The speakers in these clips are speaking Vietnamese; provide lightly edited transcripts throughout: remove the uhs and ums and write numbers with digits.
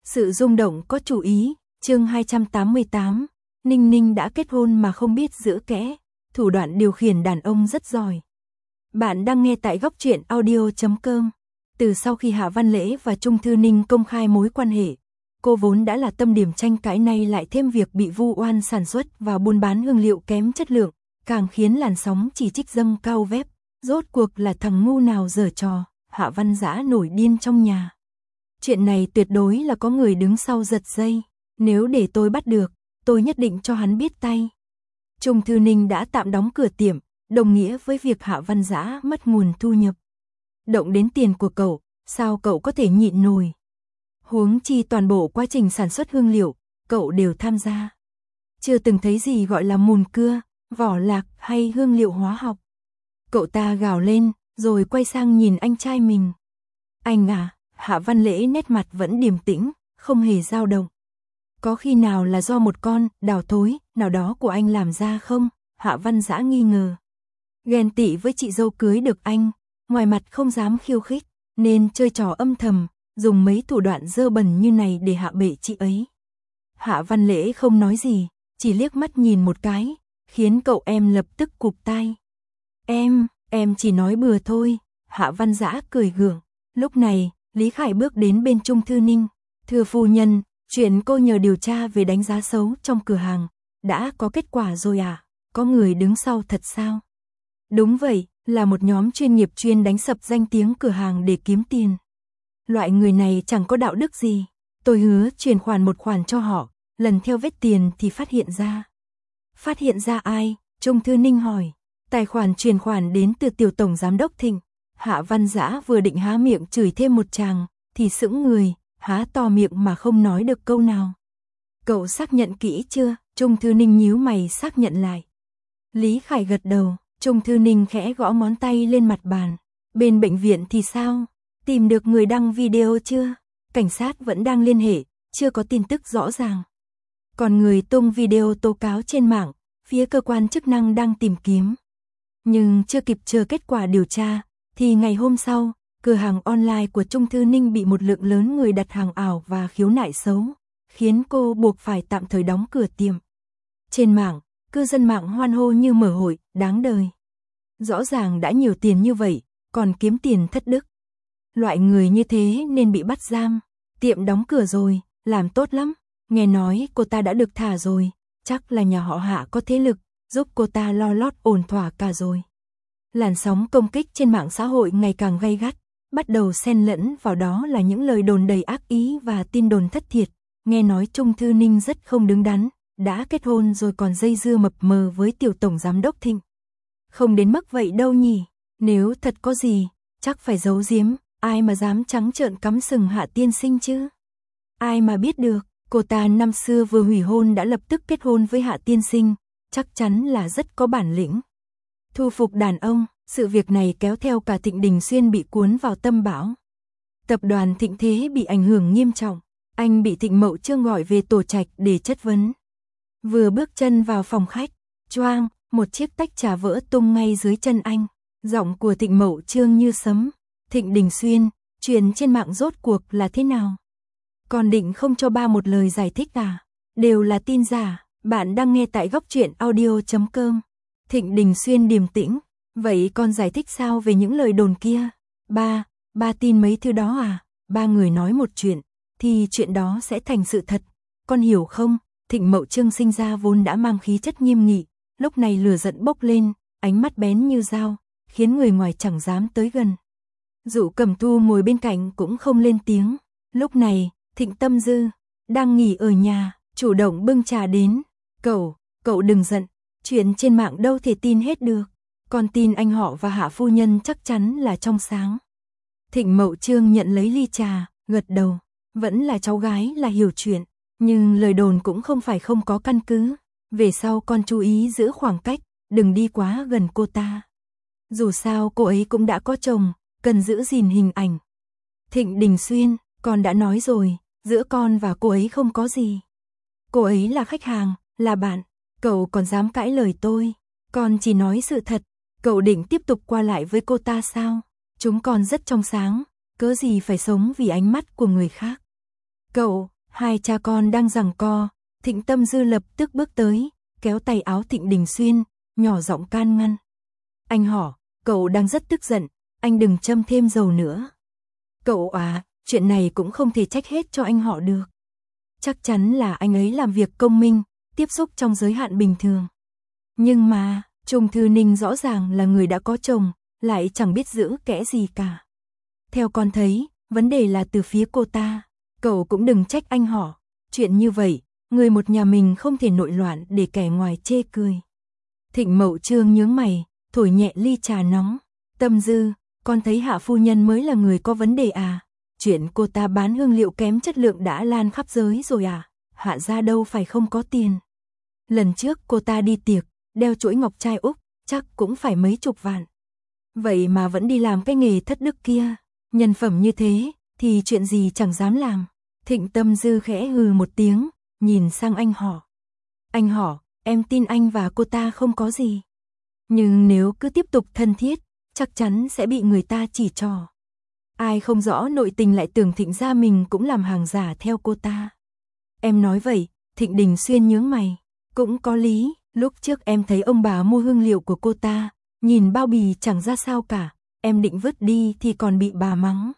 Sự rung động có chủ ý, chương 288, Ninh Ninh đã kết hôn mà không biết giữ kẽ, thủ đoạn điều khiển đàn ông rất giỏi. Bạn đang nghe tại góc truyện audio.com. Từ sau khi Hạ Văn Lễ và Trung Thư Ninh công khai mối quan hệ, cô vốn đã là tâm điểm tranh cãi, nay lại thêm việc bị vu oan sản xuất và buôn bán hương liệu kém chất lượng, càng khiến làn sóng chỉ trích dâng cao vép. Rốt cuộc là thằng ngu nào giở trò, Hạ Văn Dã nổi điên trong nhà. Chuyện này tuyệt đối là có người đứng sau giật dây, nếu để tôi bắt được, tôi nhất định cho hắn biết tay. Trung Thư Ninh đã tạm đóng cửa tiệm, đồng nghĩa với việc Hạ Văn Dã mất nguồn thu nhập. Động đến tiền của cậu, sao cậu có thể nhịn nổi? Huống chi toàn bộ quá trình sản xuất hương liệu, cậu đều tham gia. Chưa từng thấy gì gọi là mùn cưa, vỏ lạc hay hương liệu hóa học. Cậu ta gào lên, rồi quay sang nhìn anh trai mình. Anh à, Hạ Văn Lễ nét mặt vẫn điềm tĩnh, không hề dao động. Có khi nào là do một con đào thối nào đó của anh làm ra không? Hạ Văn Dã nghi ngờ. Ghen tị với chị dâu cưới được anh, ngoài mặt không dám khiêu khích, nên chơi trò âm thầm, dùng mấy thủ đoạn dơ bẩn như này để hạ bệ chị ấy. Hạ Văn Lễ không nói gì, chỉ liếc mắt nhìn một cái, khiến cậu em lập tức cụp tai. Em chỉ nói bừa thôi, Hạ Văn Dã cười gượng. Lúc này, Lý Khải bước đến bên Trung Thư Ninh. Thưa phu nhân, chuyện cô nhờ điều tra về đánh giá xấu trong cửa hàng, đã có kết quả rồi à? Có người đứng sau thật sao? Đúng vậy, là một nhóm chuyên nghiệp chuyên đánh sập danh tiếng cửa hàng để kiếm tiền. Loại người này chẳng có đạo đức gì. Tôi hứa chuyển khoản một khoản cho họ, lần theo vết tiền thì phát hiện ra. Phát hiện ra ai? Trung Thư Ninh hỏi. Tài khoản chuyển khoản đến từ tiểu tổng giám đốc Thịnh. Hạ Văn Dã vừa định há miệng chửi thêm một tràng, thì sững người, há to miệng mà không nói được câu nào. Cậu xác nhận kỹ chưa? Trung Thư Ninh nhíu mày xác nhận lại. Lý Khải gật đầu, Trung Thư Ninh khẽ gõ ngón tay lên mặt bàn. Bên bệnh viện thì sao? Tìm được người đăng video chưa? Cảnh sát vẫn đang liên hệ, chưa có tin tức rõ ràng. Còn người tung video tố cáo trên mạng, phía cơ quan chức năng đang tìm kiếm. Nhưng chưa kịp chờ kết quả điều tra, thì ngày hôm sau, cửa hàng online của Trung Thư Ninh bị một lượng lớn người đặt hàng ảo và khiếu nại xấu, khiến cô buộc phải tạm thời đóng cửa tiệm. Trên mạng, cư dân mạng hoan hô như mở hội, đáng đời. Rõ ràng đã nhiều tiền như vậy, còn kiếm tiền thất đức. Loại người như thế nên bị bắt giam. Tiệm đóng cửa rồi, làm tốt lắm. Nghe nói cô ta đã được thả rồi, chắc là nhà họ Hạ có thế lực, giúp cô ta lo lót ổn thỏa cả rồi. Làn sóng công kích trên mạng xã hội ngày càng gay gắt, bắt đầu xen lẫn vào đó là những lời đồn đầy ác ý và tin đồn thất thiệt. Nghe nói Trung Thư Ninh rất không đứng đắn, đã kết hôn rồi còn dây dưa mập mờ với tiểu tổng giám đốc Thịnh. Không đến mức vậy đâu nhỉ, nếu thật có gì, chắc phải giấu giếm, ai mà dám trắng trợn cắm sừng Hạ tiên sinh chứ. Ai mà biết được, cô ta năm xưa vừa hủy hôn đã lập tức kết hôn với Hạ tiên sinh, chắc chắn là rất có bản lĩnh. Thu phục đàn ông, sự việc này kéo theo cả Thịnh Đình Xuyên bị cuốn vào tâm bão. Tập đoàn Thịnh Thế bị ảnh hưởng nghiêm trọng, anh bị Thịnh Mậu Chương gọi về tổ trạch để chất vấn. Vừa bước chân vào phòng khách, choang, một chiếc tách trà vỡ tung ngay dưới chân anh. Giọng của Thịnh Mậu Chương như sấm. Thịnh Đình Xuyên, chuyện trên mạng rốt cuộc là thế nào? Còn định không cho ba một lời giải thích à? Đều là tin giả. Bạn đang nghe tại góc truyện audio.com. Thịnh Đình Xuyên điềm tĩnh. Vậy con giải thích sao về những lời đồn kia? Ba tin mấy thứ đó à? Ba người nói một chuyện, thì chuyện đó sẽ thành sự thật. Con hiểu không? Thịnh Mậu Chương sinh ra vốn đã mang khí chất nghiêm nghị, lúc này lửa giận bốc lên, ánh mắt bén như dao, khiến người ngoài chẳng dám tới gần. Dụ Cẩm Thu ngồi bên cạnh cũng không lên tiếng. Lúc này, Thịnh Tâm Dư đang nghỉ ở nhà, chủ động bưng trà đến. Cậu đừng giận, chuyện trên mạng đâu thể tin hết được. Con tin anh họ và Hạ phu nhân chắc chắn là trong sáng. Thịnh Mậu Chương nhận lấy ly trà, gật đầu. Vẫn là cháu gái là hiểu chuyện, nhưng lời đồn cũng không phải không có căn cứ. Về sau con chú ý giữ khoảng cách, đừng đi quá gần cô ta. Dù sao cô ấy cũng đã có chồng, cần giữ gìn hình ảnh. Thịnh Đình Xuyên, con đã nói rồi, giữa con và cô ấy không có gì. Cô ấy là khách hàng, là bạn, cậu còn dám cãi lời tôi. Con chỉ nói sự thật, cậu định tiếp tục qua lại với cô ta sao? Chúng con rất trong sáng, cớ gì phải sống vì ánh mắt của người khác. Hai cha con đang giằng co, Thịnh Tâm Dư lập tức bước tới, kéo tay áo Thịnh Đình Xuyên, nhỏ giọng can ngăn. Anh Họ, cậu đang rất tức giận, anh đừng châm thêm dầu nữa. Cậu à, chuyện này cũng không thể trách hết cho anh Họ được. Chắc chắn là anh ấy làm việc công minh, tiếp xúc trong giới hạn bình thường. Nhưng mà, Trung Thư Ninh rõ ràng là người đã có chồng, lại chẳng biết giữ kẽ gì cả. Theo con thấy, vấn đề là từ phía cô ta. Cậu cũng đừng trách anh Họ. Chuyện như vậy, người một nhà mình không thể nội loạn để kẻ ngoài chê cười. Thịnh Mậu Trương nhướng mày, thổi nhẹ ly trà nóng. Tâm Dư, con thấy Hạ phu nhân mới là người có vấn đề à? Chuyện cô ta bán hương liệu kém chất lượng đã lan khắp giới rồi à? Hạ gia đâu phải không có tiền. Lần trước cô ta đi tiệc, đeo chuỗi ngọc trai Úc, chắc cũng phải mấy chục vạn. Vậy mà vẫn đi làm cái nghề thất đức kia. Nhân phẩm như thế, thì chuyện gì chẳng dám làm. Thịnh Tâm Dư khẽ hừ một tiếng, nhìn sang anh Họ. Anh Họ, em tin anh và cô ta không có gì. Nhưng nếu cứ tiếp tục thân thiết, chắc chắn sẽ bị người ta chỉ trỏ. Ai không rõ nội tình lại tưởng Thịnh gia mình cũng làm hàng giả theo cô ta. Em nói vậy, Thịnh Đình Xuyên nhướng mày. Cũng có lý, lúc trước em thấy ông bà mua hương liệu của cô ta, nhìn bao bì chẳng ra sao cả, em định vứt đi thì còn bị bà mắng.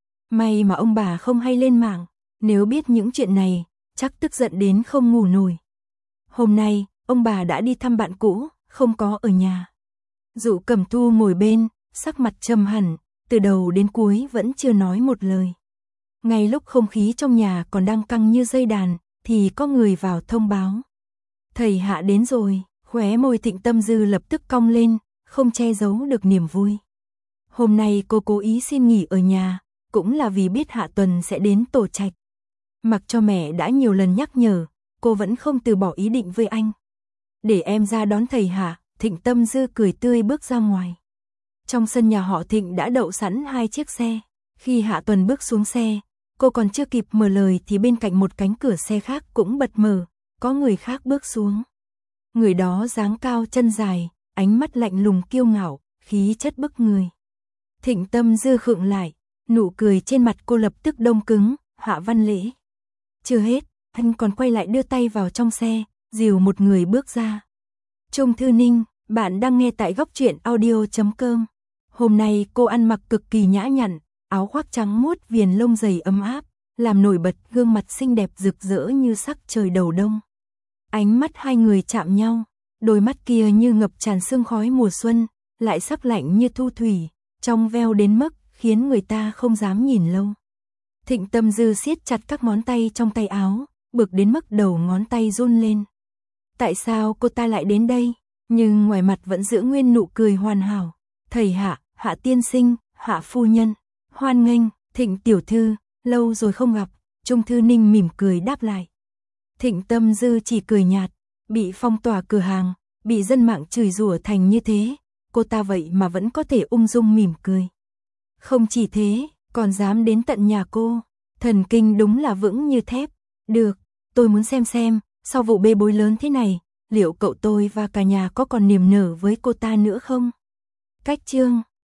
May mà ông bà không hay lên mạng, nếu biết những chuyện này, chắc tức giận đến không ngủ nổi. Hôm nay, ông bà đã đi thăm bạn cũ, không có ở nhà. Dụ Cẩm Thu ngồi bên, sắc mặt trầm hẳn, từ đầu đến cuối vẫn chưa nói một lời. Ngay lúc không khí trong nhà còn đang căng như dây đàn, thì có người vào thông báo. Thầy Hạ đến rồi, khóe môi Thịnh Tâm Dư lập tức cong lên, không che giấu được niềm vui. Hôm nay cô cố ý xin nghỉ ở nhà, cũng là vì biết Hạ Tuần sẽ đến tổ trạch. Mặc cho mẹ đã nhiều lần nhắc nhở, cô vẫn không từ bỏ ý định với anh. Để em ra đón thầy Hạ, Thịnh Tâm Dư cười tươi bước ra ngoài. Trong sân nhà họ Thịnh đã đậu sẵn 2 chiếc xe. Khi Hạ Tuần bước xuống xe, cô còn chưa kịp mở lời thì bên cạnh một cánh cửa xe khác cũng bật mở, có người khác bước xuống. Người đó dáng cao chân dài, ánh mắt lạnh lùng kiêu ngạo, khí chất bức người. Thịnh Tâm Dư khựng lại, nụ cười trên mặt cô lập tức đông cứng. Hạ Văn Lễ. Chưa hết, anh còn quay lại đưa tay vào trong xe, dìu một người bước ra. Trung Thư Ninh, bạn đang nghe tại góc truyện audio.com. Hôm nay cô ăn mặc cực kỳ nhã nhặn, áo khoác trắng muốt viền lông dày ấm áp, làm nổi bật gương mặt xinh đẹp rực rỡ như sắc trời đầu đông. Ánh mắt hai người chạm nhau, đôi mắt kia như ngập tràn sương khói mùa xuân, lại sắc lạnh như thu thủy, trong veo đến mức khiến người ta không dám nhìn lâu. Thịnh Tâm Dư siết chặt các ngón tay trong tay áo, bực đến mức đầu ngón tay run lên. Tại sao cô ta lại đến đây? Nhưng ngoài mặt vẫn giữ nguyên nụ cười hoàn hảo. Thầy Hạ, Hạ tiên sinh, Hạ phu nhân, hoan nghênh, Thịnh tiểu thư, lâu rồi không gặp. Trung Thư Ninh mỉm cười đáp lại. Thịnh Tâm Dư chỉ cười nhạt, bị phong tỏa cửa hàng, bị dân mạng chửi rủa thành như thế, cô ta vậy mà vẫn có thể ung dung mỉm cười. Không chỉ thế, còn dám đến tận nhà cô, thần kinh đúng là vững như thép. Được, tôi muốn xem, sau vụ bê bối lớn thế này, liệu cậu tôi và cả nhà có còn niềm nở với cô ta nữa không? Cách chương